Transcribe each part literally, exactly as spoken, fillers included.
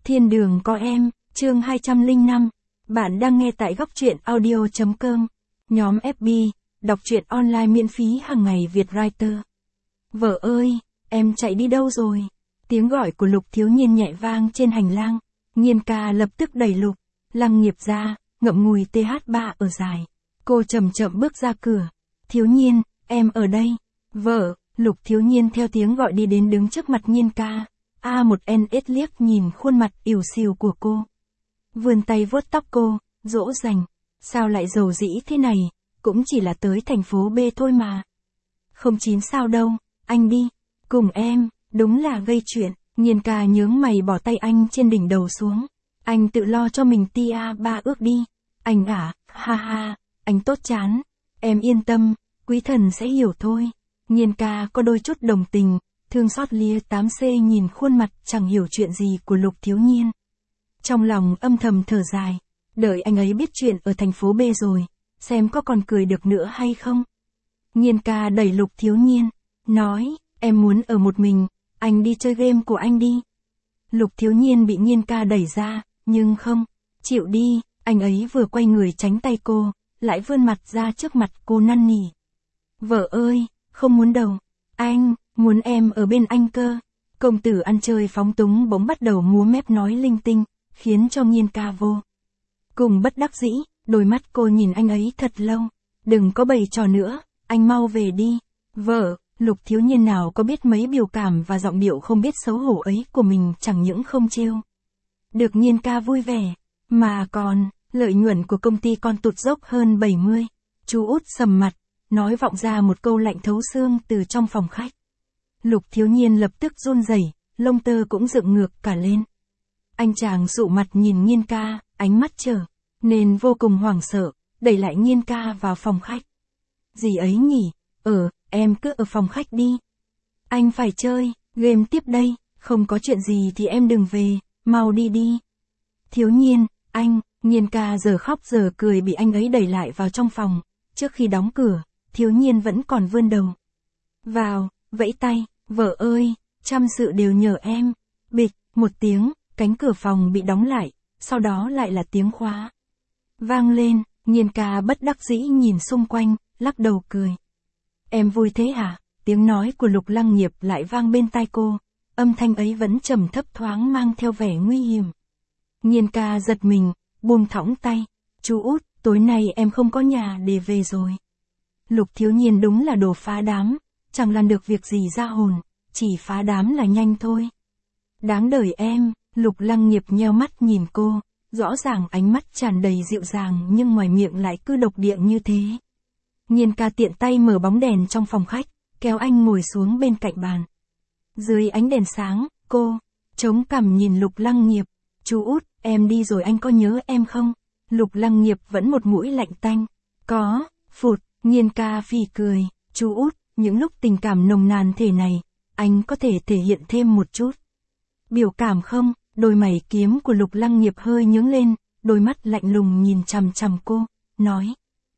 Thiên đường có em, chương hai trăm lẻ năm. Bạn đang nghe tại góc truyện audio chấm com. Nhóm ép bê, đọc truyện online miễn phí hàng ngày Việt Writer. Vợ ơi, em chạy đi đâu rồi? Tiếng gọi của Lục Thiếu Nhiên nhẹ vang trên hành lang. Nhiên ca lập tức đẩy Lục Lăng Nghiệp ra, ngậm ngùi tê hát ba ở dài. Cô chậm chậm bước ra cửa. Thiếu Nhiên, em ở đây. Vợ, Lục Thiếu Nhiên theo tiếng gọi đi đến đứng trước mặt Nhiên ca. A một en ét liếc nhìn khuôn mặt ỉu xìu của cô. Vươn tay vuốt tóc cô, dỗ dành. Sao lại dầu dĩ thế này, cũng chỉ là tới thành phố B thôi mà. Không chín sao đâu, anh đi, cùng em, đúng là gây chuyện. Nhiên ca nhướng mày bỏ tay anh trên đỉnh đầu xuống. Anh tự lo cho mình tia ba ước đi. Anh à, ha ha, anh tốt chán. Em yên tâm, quý thần sẽ hiểu thôi. Nhiên ca có đôi chút đồng tình, thương xót lia tám xê nhìn khuôn mặt chẳng hiểu chuyện gì của Lục Thiếu Nhiên. Trong lòng âm thầm thở dài, đợi anh ấy biết chuyện ở thành phố B rồi, xem có còn cười được nữa hay không. Nhiên ca đẩy Lục Thiếu Nhiên, nói, em muốn ở một mình, anh đi chơi game của anh đi. Lục Thiếu Nhiên bị Nhiên ca đẩy ra, nhưng không, chịu đi, anh ấy vừa quay người tránh tay cô, lại vươn mặt ra trước mặt cô năn nỉ. Vợ ơi, không muốn đâu, anh, muốn em ở bên anh cơ. Công tử ăn chơi phóng túng bỗng bắt đầu múa mép nói linh tinh, khiến cho Nhiên ca vô cùng bất đắc dĩ, đôi mắt cô nhìn anh ấy thật lâu. Đừng có bày trò nữa, anh mau về đi. Vợ, Lục Thiếu Nhiên nào có biết mấy biểu cảm và giọng điệu không biết xấu hổ ấy của mình chẳng những không trêu được Nhiên ca vui vẻ, mà còn, lợi nhuận của công ty còn tụt dốc hơn bảy mươi. Chú út sầm mặt, nói vọng ra một câu lạnh thấu xương từ trong phòng khách. Lục Thiếu Nhiên lập tức run rẩy, lông tơ cũng dựng ngược cả lên. Anh chàng dụ mặt nhìn Nhiên ca, ánh mắt trở nên vô cùng hoảng sợ, đẩy lại Nhiên ca vào phòng khách. Gì ấy nhỉ? Ờ, em cứ ở phòng khách đi. Anh phải chơi game tiếp đây, không có chuyện gì thì em đừng về, mau đi đi. Thiếu Nhiên, anh, Nhiên ca giờ khóc giờ cười bị anh ấy đẩy lại vào trong phòng. Trước khi đóng cửa, Thiếu Nhiên vẫn còn vươn đầu vào, vẫy tay, vợ ơi, trăm sự đều nhờ em. Bịch, một tiếng, cánh cửa phòng bị đóng lại, sau đó lại là tiếng khóa vang lên. Nhiên ca bất đắc dĩ nhìn xung quanh, lắc đầu cười. Em vui thế hả? Tiếng nói của Lục Lăng Nghiệp lại vang bên tai cô, âm thanh ấy vẫn trầm thấp thoáng mang theo vẻ nguy hiểm. Nhiên ca giật mình, buông thõng tay. Chú út, tối nay em không có nhà để về rồi. Lục Thiếu Nhiên đúng là đồ phá đám, chẳng làm được việc gì ra hồn, chỉ phá đám là nhanh thôi. Đáng đời em. Lục Lăng Nghiệp nheo mắt nhìn cô, rõ ràng ánh mắt tràn đầy dịu dàng nhưng ngoài miệng lại cứ độc địa như thế. Nhiên ca tiện tay mở bóng đèn trong phòng khách, kéo anh ngồi xuống bên cạnh bàn. Dưới ánh đèn sáng, cô chống cằm nhìn Lục Lăng Nghiệp. Chú út, em đi rồi anh có nhớ em không? Lục Lăng Nghiệp vẫn một mũi lạnh tanh. Có, phụt, Nhiên ca phì cười. Chú út, những lúc tình cảm nồng nàn thế này, anh có thể thể hiện thêm một chút biểu cảm không? Đôi mày kiếm của Lục Lăng Nghiệp hơi nhướng lên, đôi mắt lạnh lùng nhìn chằm chằm cô, nói.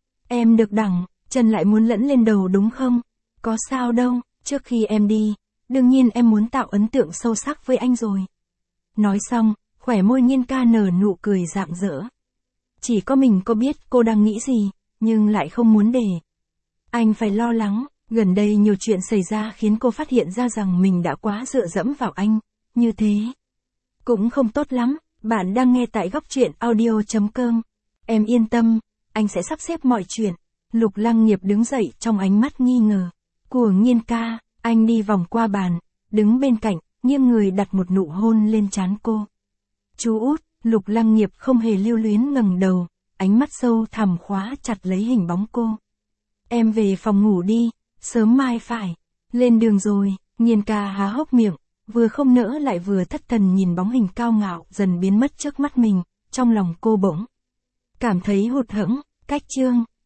Em được đẳng, chân lại muốn lẫn lên đầu đúng không? Có sao đâu, trước khi em đi, đương nhiên em muốn tạo ấn tượng sâu sắc với anh rồi. Nói xong, khỏe môi Nhiên ca nở nụ cười rạng rỡ. Chỉ có mình cô biết cô đang nghĩ gì, nhưng lại không muốn để anh phải lo lắng. Gần đây nhiều chuyện xảy ra khiến cô phát hiện ra rằng mình đã quá dựa dẫm vào anh, như thế cũng không tốt lắm. Bạn đang nghe tại góc truyện audio chấm com. Em yên tâm, anh sẽ sắp xếp mọi chuyện. Lục Lăng Nghiệp đứng dậy trong ánh mắt nghi ngờ của Nhiên ca. Anh đi vòng qua bàn, đứng bên cạnh, nghiêng người đặt một nụ hôn lên trán cô. Chú út. Lục Lăng Nghiệp không hề lưu luyến ngẩng đầu, ánh mắt sâu thẳm khóa chặt lấy hình bóng cô. Em về phòng ngủ đi, sớm mai phải lên đường rồi. Nhiên ca há hốc miệng, vừa không nỡ lại vừa thất thần nhìn bóng hình cao ngạo dần biến mất trước mắt mình. Trong lòng cô bỗng cảm thấy hụt hẫng. Cách chương